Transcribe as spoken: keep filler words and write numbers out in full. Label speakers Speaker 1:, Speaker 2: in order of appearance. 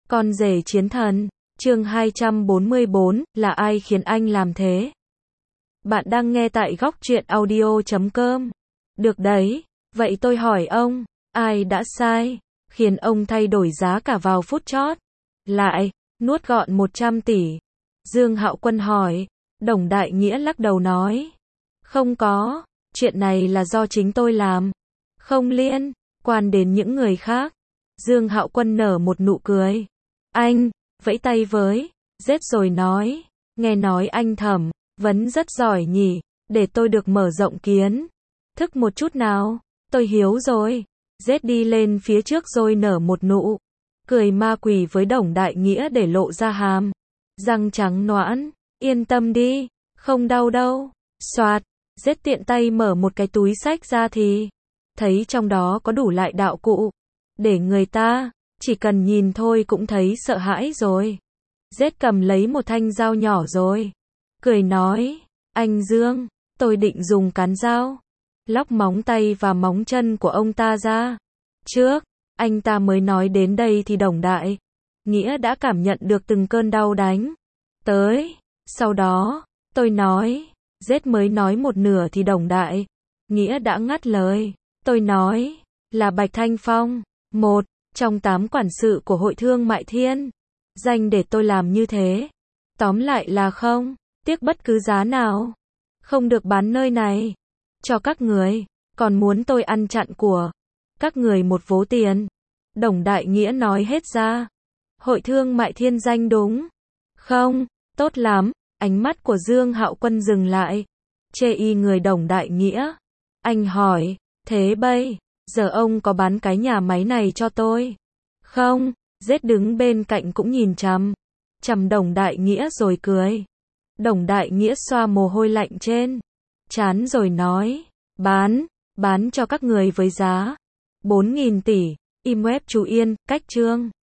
Speaker 1: Con rể chiến thần, chương hai trăm bốn mươi bốn, là ai khiến anh làm thế? Bạn đang nghe tại góc truyện audio chấm com. Được đấy, vậy tôi hỏi ông, ai đã sai, khiến ông thay đổi giá cả vào phút chót? Lại, nuốt gọn một trăm tỷ. Dương Hạo Quân hỏi, Đồng Đại Nghĩa lắc đầu nói. Không có, chuyện này là do chính tôi làm. Không liên quan đến những người khác. Dương Hạo Quân nở một nụ cười. Anh, vẫy tay với, Rết rồi nói, nghe nói anh thẩm vấn rất giỏi nhỉ, để tôi được mở rộng kiến thức một chút nào, tôi hiếu rồi. Rết đi lên phía trước rồi nở một nụ cười ma quỷ với Đồng Đại Nghĩa để lộ ra hàm răng trắng nõn. Yên tâm đi, không đau đâu. Soạt, Rết tiện tay mở một cái túi xách ra thì thấy trong đó có đủ loại đạo cụ để người ta chỉ cần nhìn thôi cũng thấy sợ hãi rồi. Rết cầm lấy một thanh dao nhỏ rồi cười nói, anh Dương, tôi định dùng cán dao lóc móng tay và móng chân của ông ta ra. Trước anh ta mới nói đến đây thì Đồng Đại Nghĩa đã cảm nhận được từng cơn đau đánh tới. Sau đó tôi nói, Rết mới nói một nửa thì Đồng Đại Nghĩa đã ngắt lời. Tôi nói là Bạch Thanh Phong, một trong tám quản sự của Hội Thương Mại Thiên. Danh để tôi làm như thế. Tóm lại là không tiếc bất cứ giá nào. Không được bán nơi này cho các người. Còn muốn tôi ăn chặn của các người một vố tiền. Đồng Đại Nghĩa nói hết ra. Hội Thương Mại Thiên danh đúng không? Tốt lắm. Ánh mắt của Dương Hạo Quân dừng lại. Chê y người Đồng Đại Nghĩa. Anh hỏi, thế bây giờ ông có bán cái nhà máy này cho tôi không? Rết đứng bên cạnh cũng nhìn chằm chằm Đồng Đại Nghĩa rồi cười. Đồng Đại Nghĩa xoa mồ hôi lạnh trên trán rồi nói, bán, bán cho các người với giá bốn nghìn tỷ. Im web chú Yên, cách chương.